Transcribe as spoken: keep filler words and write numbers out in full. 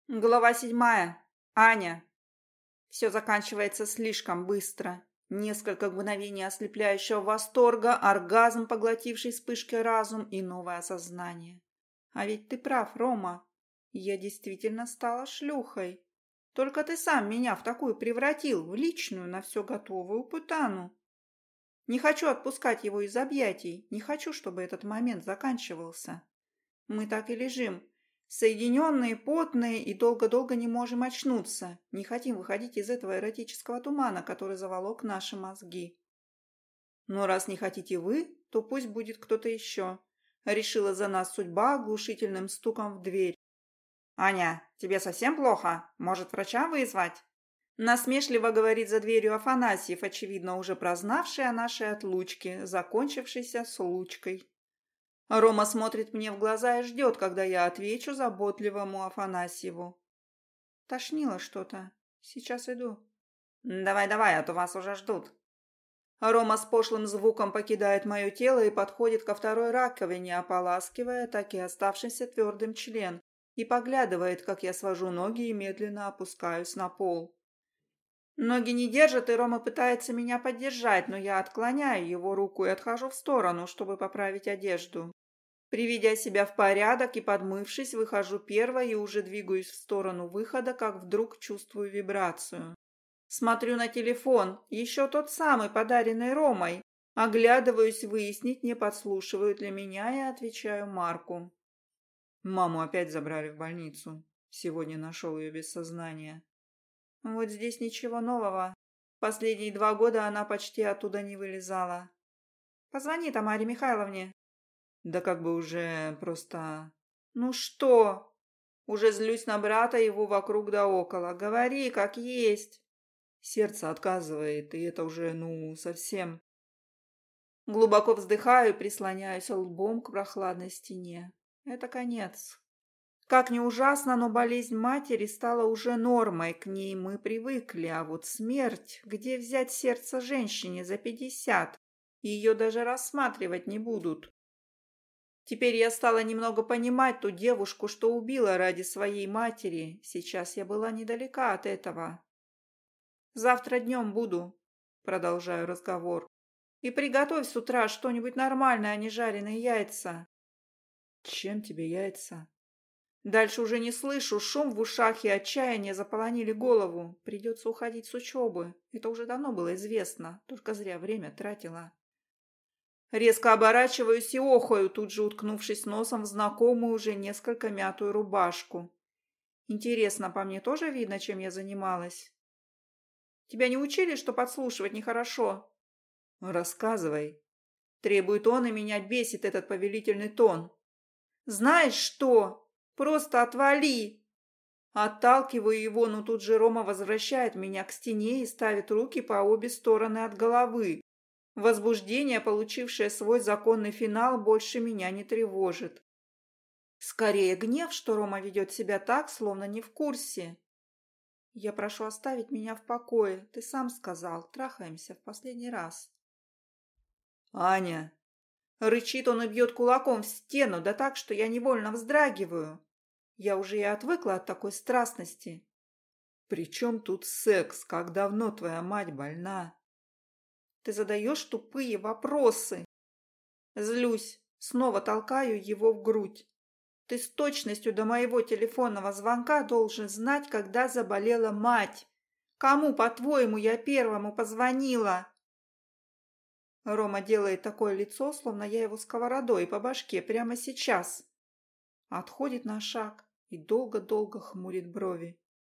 Глава седьмая. Аня. Все заканчивается слишком быстро. Несколько мгновений ослепляющего восторга, оргазм, поглотивший вспышкой разум, и новое осознание. А ведь ты прав, Рома. Я действительно стала шлюхой. Только ты сам меня в такую превратил, в личную, на все готовую путану. Не хочу отпускать его из объятий, не хочу, чтобы этот момент заканчивался. Мы так и лежим, соединенные, потные, и долго-долго не можем очнуться. Не хотим выходить из этого эротического тумана, который заволок наши мозги. Но раз не хотите вы, то пусть будет кто-то еще. Решила за нас судьба оглушительным стуком в дверь. «Аня, тебе совсем плохо? Может, врача вызвать?» Насмешливо говорит за дверью Афанасьев, очевидно, уже прознавший о нашей отлучке, закончившейся случкой. Рома смотрит мне в глаза и ждет, когда я отвечу заботливому Афанасьеву. Тошнило что-то. Сейчас иду. «Давай-давай, а то вас уже ждут». Рома с пошлым звуком покидает мое тело и подходит ко второй раковине, ополаскивая так и оставшийся твердым член, и поглядывает, как я свожу ноги и медленно опускаюсь на пол. Ноги не держат, и Рома пытается меня поддержать, но я отклоняю его руку и отхожу в сторону, чтобы поправить одежду. Приведя себя в порядок и подмывшись, выхожу первой и уже двигаюсь в сторону выхода, как вдруг чувствую вибрацию. Смотрю на телефон, еще тот самый, подаренный Ромой. Оглядываюсь выяснить, не подслушивают ли меня, и отвечаю Марку. Маму опять забрали в больницу. Сегодня нашел ее без сознания. Вот здесь ничего нового. Последние два года она почти оттуда не вылезала. Позвони Тамаре Михайловне. Да как бы уже просто... Ну что? Уже злюсь на брата, его вокруг да около. Говори, как есть. Сердце отказывает, и это уже, ну, совсем... Глубоко вздыхаю и прислоняюсь лбом к прохладной стене. Это конец. Как ни ужасно, но болезнь матери стала уже нормой, к ней мы привыкли, а вот смерть, где взять сердце женщине за пятьдесят? Ее даже рассматривать не будут. Теперь я стала немного понимать ту девушку, что убила ради своей матери. Сейчас я была недалека от этого. Завтра днем буду, продолжаю разговор. И приготовь с утра что-нибудь нормальное, а не жареные яйца. Чем тебе яйца? Дальше уже не слышу, шум в ушах и отчаяние заполонили голову. Придется уходить с учебы. Это уже давно было известно, только зря время тратила. Резко оборачиваюсь и охаю, тут же уткнувшись носом в знакомую уже несколько мятую рубашку. Интересно, по мне тоже видно, чем я занималась? Тебя не учили, что подслушивать нехорошо? Рассказывай. Требует он, и меня бесит этот повелительный тон. Знаешь что? Просто отвали!» Отталкиваю его, но тут же Рома возвращает меня к стене и ставит руки по обе стороны от головы. Возбуждение, получившее свой законный финал, больше меня не тревожит. Скорее гнев, что Рома ведет себя так, словно не в курсе. «Я прошу оставить меня в покое. Ты сам сказал, трахаемся в последний раз». «Аня!» Рычит он и бьет кулаком в стену, да так, что я невольно вздрагиваю. Я уже и отвыкла от такой страстности. «При чем тут секс? Как давно твоя мать больна?» Ты задаешь тупые вопросы. Злюсь, снова толкаю его в грудь. Ты с точностью до моего телефонного звонка должен знать, когда заболела мать. Кому, по-твоему, я первому позвонила? Рома делает такое лицо, словно я его сковородой по башке прямо сейчас. Отходит на шаг и долго-долго хмурит брови.